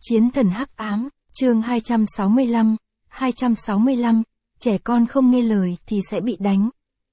Chiến thần hắc ám, chương 265, trẻ con không nghe lời thì sẽ bị đánh.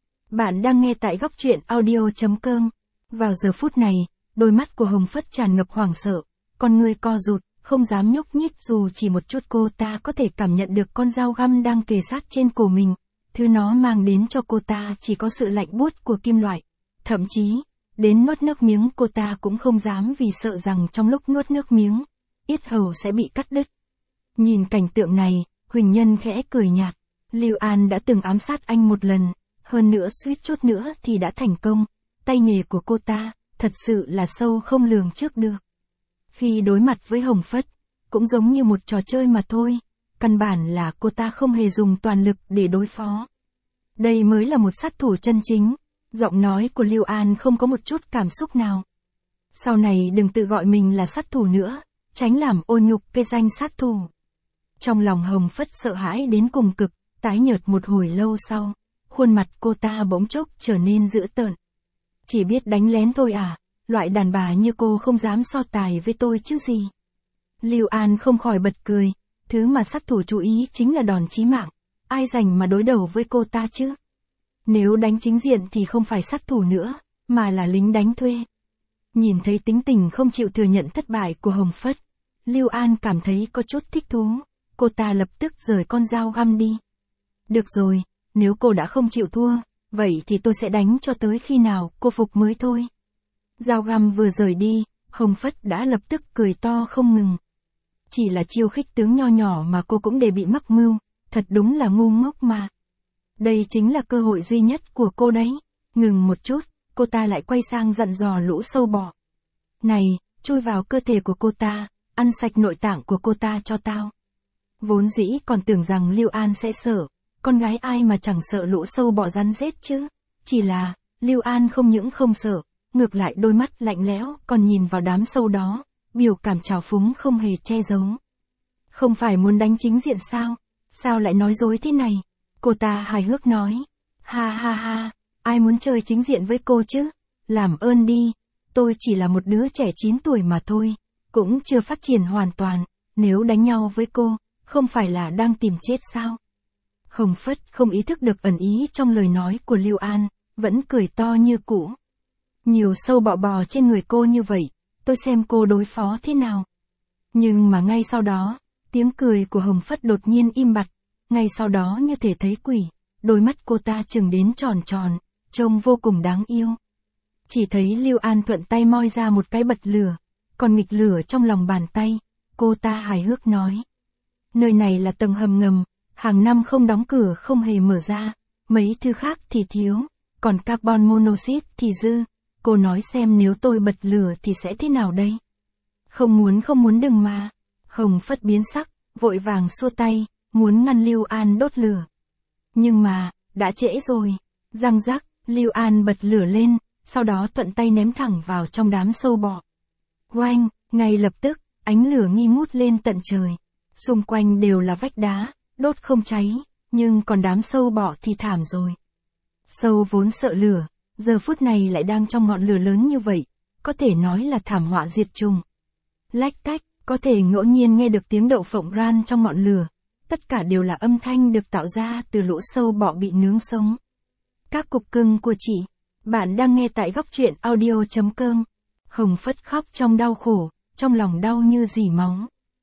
Bạn đang nghe tại góc truyện audio.com. Vào giờ phút này, đôi mắt của Hồng Phất tràn ngập hoảng sợ, con người co rụt, không dám nhúc nhích dù chỉ một chút. Cô ta có thể cảm nhận được con dao găm đang kề sát trên cổ mình. Thứ nó mang đến cho cô ta chỉ có sự lạnh buốt của kim loại. Thậm chí, đến nuốt nước miếng cô ta cũng không dám vì sợ rằng trong lúc nuốt nước miếng, yết hầu sẽ bị cắt đứt. Nhìn cảnh tượng này, Huỳnh Nhân khẽ cười nhạt. Lưu An đã từng ám sát anh một lần, hơn nữa suýt chút nữa thì đã thành công. Tay nghề của cô ta, thật sự là sâu không lường trước được. Khi đối mặt với Hồng Phất, cũng giống như một trò chơi mà thôi, căn bản là cô ta không hề dùng toàn lực để đối phó. Đây mới là một sát thủ chân chính. Giọng nói của Lưu An không có một chút cảm xúc nào. Sau này đừng tự gọi mình là sát thủ nữa, tránh làm ô nhục cái danh sát thủ. Trong lòng Hồng Phất sợ hãi đến cùng cực, tái nhợt một hồi lâu sau, khuôn mặt cô ta bỗng chốc trở nên dữ tợn. Chỉ biết đánh lén thôi à, loại đàn bà như cô không dám so tài với tôi chứ gì. Lưu An không khỏi bật cười, thứ mà sát thủ chú ý chính là đòn chí mạng, ai rảnh mà đối đầu với cô ta chứ. Nếu đánh chính diện thì không phải sát thủ nữa, mà là lính đánh thuê. Nhìn thấy tính tình không chịu thừa nhận thất bại của Hồng Phất, Lưu An cảm thấy có chút thích thú, cô ta lập tức rời con dao găm đi. Được rồi, nếu cô đã không chịu thua, vậy thì tôi sẽ đánh cho tới khi nào cô phục mới thôi. Dao găm vừa rời đi, Hồng Phất đã lập tức cười to không ngừng. Chỉ là chiêu khích tướng nho nhỏ mà cô cũng để bị mắc mưu, thật đúng là ngu ngốc mà. Đây chính là cơ hội duy nhất của cô đấy. Ngừng một chút, cô ta lại quay sang dặn dò lũ sâu bọ. Này, chui vào cơ thể của cô ta, ăn sạch nội tạng của cô ta cho tao. Vốn dĩ còn tưởng rằng Lưu An sẽ sợ, con gái ai mà chẳng sợ lũ sâu bọ rắn rết chứ. Chỉ là, Lưu An không những không sợ, ngược lại đôi mắt lạnh lẽo còn nhìn vào đám sâu đó, biểu cảm trào phúng không hề che giấu. Không phải muốn đánh chính diện sao? Sao lại nói dối thế này? Cô ta hài hước nói. Ha ha ha, ai muốn chơi chính diện với cô chứ? Làm ơn đi, tôi chỉ là một đứa trẻ 9 tuổi mà thôi, cũng chưa phát triển hoàn toàn, nếu đánh nhau với cô, không phải là đang tìm chết sao? Hồng Phất không ý thức được ẩn ý trong lời nói của Lưu An, vẫn cười to như cũ. Nhiều sâu bọ bò trên người cô như vậy, tôi xem cô đối phó thế nào. Nhưng mà ngay sau đó, tiếng cười của Hồng Phất đột nhiên im bặt. Ngay sau đó như thể thấy quỷ, đôi mắt cô ta trừng đến tròn tròn, trông vô cùng đáng yêu. Chỉ thấy Lưu An thuận tay moi ra một cái bật lửa, còn nghịch lửa trong lòng bàn tay, cô ta hài hước nói. Nơi này là tầng hầm ngầm, hàng năm không đóng cửa không hề mở ra, mấy thứ khác thì thiếu, còn carbon monoxide thì dư, cô nói xem nếu tôi bật lửa thì sẽ thế nào đây? Không muốn đừng mà. Hồng Phất biến sắc, vội vàng xua tay, muốn ngăn Lưu An đốt lửa. Nhưng mà, đã trễ rồi. Răng rắc, Lưu An bật lửa lên, sau đó thuận tay ném thẳng vào trong đám sâu bọ. Oanh, ngay lập tức, ánh lửa nghi ngút lên tận trời. Xung quanh đều là vách đá, đốt không cháy, nhưng còn đám sâu bọ thì thảm rồi. Sâu vốn sợ lửa, giờ phút này lại đang trong ngọn lửa lớn như vậy, có thể nói là thảm họa diệt chủng. Lách cách, có thể ngẫu nhiên nghe được tiếng đậu phộng ran trong ngọn lửa. Tất cả đều là âm thanh được tạo ra từ lũ sâu bọ bị nướng sống. Các cục cưng của chị, bạn đang nghe tại góc truyện audio.com. Hồng Phất khóc trong đau khổ, trong lòng đau như rỉ máu.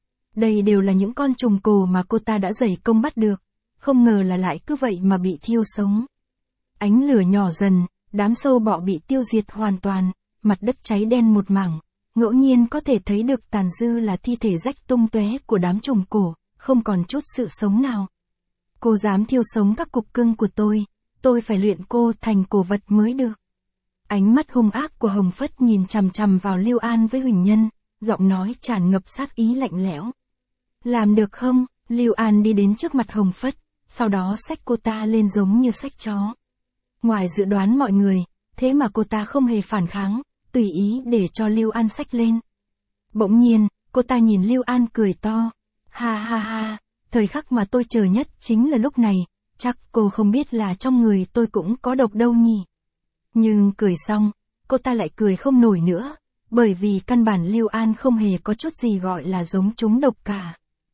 Đây đều là những con trùng cổ mà cô ta đã dày công bắt được, không ngờ là lại cứ vậy mà bị thiêu sống. Ánh lửa nhỏ dần, đám sâu bọ bị tiêu diệt hoàn toàn, mặt đất cháy đen một mảng, ngẫu nhiên có thể thấy được tàn dư là thi thể rách tung tóe của đám trùng cổ. Không còn chút sự sống nào. Cô dám thiêu sống các cục cưng của tôi phải luyện cô thành cổ vật mới được. Ánh mắt hung ác của Hồng Phất nhìn chằm chằm vào Lưu An với Huỳnh Nhân, giọng nói tràn ngập sát ý lạnh lẽo. Làm được không? Lưu An đi đến trước mặt Hồng Phất, sau đó xách cô ta lên giống như xách chó. Ngoài dự đoán mọi người, thế mà cô ta không hề phản kháng, tùy ý để cho Lưu An xách lên. Bỗng nhiên, cô ta nhìn Lưu An cười to. Ha ha ha, thời khắc mà tôi chờ nhất chính là lúc này, chắc cô không biết là trong người tôi cũng có độc đâu nhỉ. Nhưng cười xong, cô ta lại cười không nổi nữa, bởi vì căn bản Lưu An không hề có chút gì gọi là giống trúng độc cả.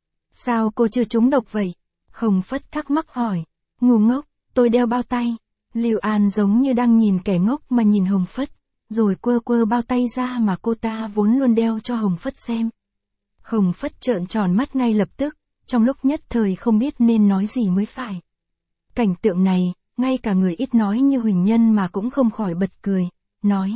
Sao cô chưa trúng độc vậy? Hồng Phất thắc mắc hỏi. Ngu ngốc, tôi đeo bao tay. Lưu An giống như đang nhìn kẻ ngốc mà nhìn Hồng Phất, rồi quơ quơ bao tay ra mà cô ta vốn luôn đeo cho Hồng Phất xem. Hồng Phất trợn tròn mắt ngay lập tức, trong lúc nhất thời không biết nên nói gì mới phải. Cảnh tượng này, ngay cả người ít nói như Huỳnh Nhân mà cũng không khỏi bật cười, nói.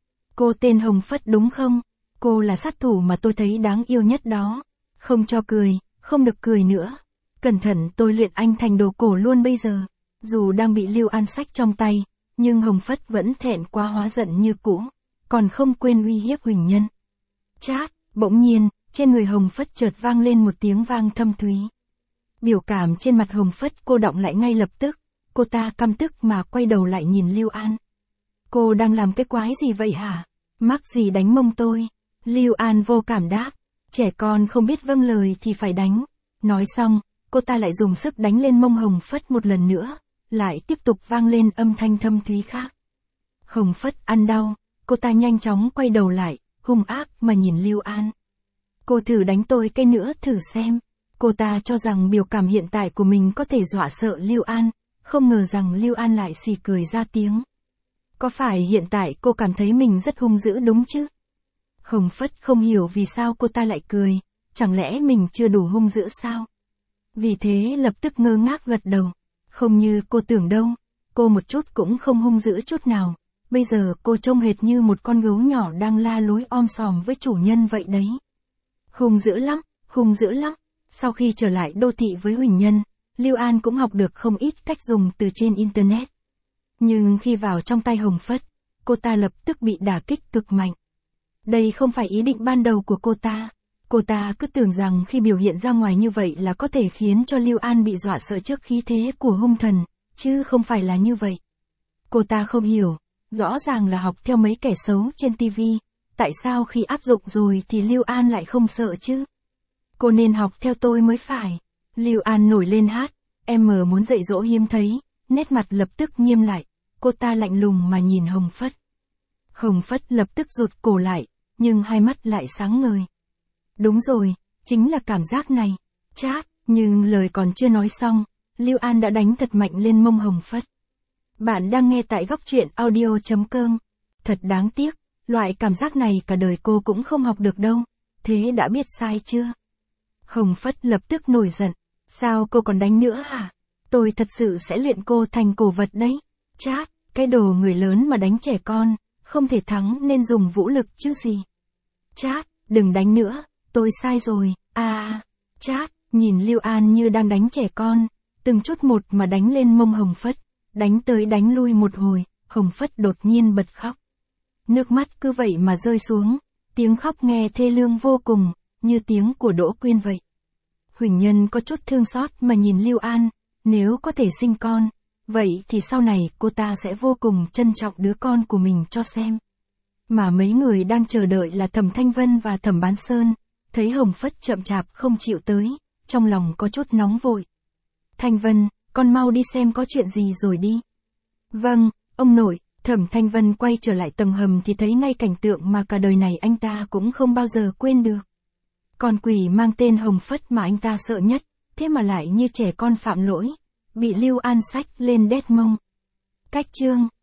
Cô tên Hồng Phất đúng không? Cô là sát thủ mà tôi thấy đáng yêu nhất đó. Không cho cười, không được cười nữa. Cẩn thận tôi luyện anh thành đồ cổ luôn bây giờ. Dù đang bị Lưu An xách trong tay, nhưng Hồng Phất vẫn thẹn quá hóa giận như cũ, còn không quên uy hiếp Huỳnh Nhân. Chát, bỗng nhiên, trên người Hồng Phất chợt vang lên một tiếng vang thâm thúy. Biểu cảm trên mặt Hồng Phất cô đọng lại ngay lập tức, cô ta căm tức mà quay đầu lại nhìn Lưu An. Cô đang làm cái quái gì vậy hả? Mắc gì đánh mông tôi? Lưu An vô cảm đáp, trẻ con không biết vâng lời thì phải đánh. Nói xong, cô ta lại dùng sức đánh lên mông Hồng Phất một lần nữa, lại tiếp tục vang lên âm thanh thâm thúy khác. Hồng Phất ăn đau, cô ta nhanh chóng quay đầu lại, hung ác mà nhìn Lưu An. Cô thử đánh tôi cái nữa thử xem. Cô ta cho rằng biểu cảm hiện tại của mình có thể dọa sợ Lưu An, không ngờ rằng Lưu An lại xì cười ra tiếng. Có phải hiện tại cô cảm thấy mình rất hung dữ đúng chứ? Hồng Phất không hiểu vì sao cô ta lại cười, chẳng lẽ mình chưa đủ hung dữ sao? Vì thế lập tức ngơ ngác gật đầu. Không như cô tưởng đâu, cô một chút cũng không hung dữ chút nào. Bây giờ cô trông hệt như một con gấu nhỏ đang la lối om sòm với chủ nhân vậy đấy. Hung dữ lắm, hung dữ lắm. Sau khi trở lại đô thị với Huỳnh Nhân, Lưu An cũng học được không ít cách dùng từ trên Internet. Nhưng khi vào trong tay Hồng Phất, cô ta lập tức bị đả kích cực mạnh. Đây không phải ý định ban đầu của cô ta. Cô ta cứ tưởng rằng khi biểu hiện ra ngoài như vậy là có thể khiến cho Lưu An bị dọa sợ trước khí thế của hung thần, chứ không phải là như vậy. Cô ta không hiểu, rõ ràng là học theo mấy kẻ xấu trên TV, tại sao khi áp dụng rồi thì Lưu An lại không sợ chứ? Cô nên học theo tôi mới phải. Lưu An nổi lên hát, em muốn dạy dỗ hiếm thấy, nét mặt lập tức nghiêm lại, cô ta lạnh lùng mà nhìn Hồng Phất. Hồng Phất lập tức rụt cổ lại, nhưng hai mắt lại sáng ngời. Đúng rồi, chính là cảm giác này. Chát, nhưng lời còn chưa nói xong, Lưu An đã đánh thật mạnh lên mông Hồng Phất. Bạn đang nghe tại góc truyện audio.com. Thật đáng tiếc, loại cảm giác này cả đời cô cũng không học được đâu. Thế đã biết sai chưa? Hồng Phất lập tức nổi giận. Sao cô còn đánh nữa hả? Tôi thật sự sẽ luyện cô thành cổ vật đấy. Chát, cái đồ người lớn mà đánh trẻ con, không thể thắng nên dùng vũ lực chứ gì. Chát, đừng đánh nữa, tôi sai rồi, Chát, nhìn Lưu An như đang đánh trẻ con, từng chút một mà đánh lên mông Hồng Phất, đánh tới đánh lui một hồi, Hồng Phất đột nhiên bật khóc. Nước mắt cứ vậy mà rơi xuống, tiếng khóc nghe thê lương vô cùng, như tiếng của Đỗ Quyên vậy. Huỳnh Nhân có chút thương xót mà nhìn Lưu An, nếu có thể sinh con, vậy thì sau này cô ta sẽ vô cùng trân trọng đứa con của mình cho xem. Mà mấy người đang chờ đợi là Thẩm Thanh Vân và Thẩm Bán Sơn, thấy Hồng Phất chậm chạp không chịu tới, trong lòng có chút nóng vội. Thanh Vân, con mau đi xem có chuyện gì rồi đi. Vâng, ông nội. Thẩm Thanh Vân quay trở lại tầng hầm thì thấy ngay cảnh tượng mà cả đời này anh ta cũng không bao giờ quên được. Con quỷ mang tên Hồng Phất mà anh ta sợ nhất, thế mà lại như trẻ con phạm lỗi, bị Lưu An xách lên đét mông. Cách chương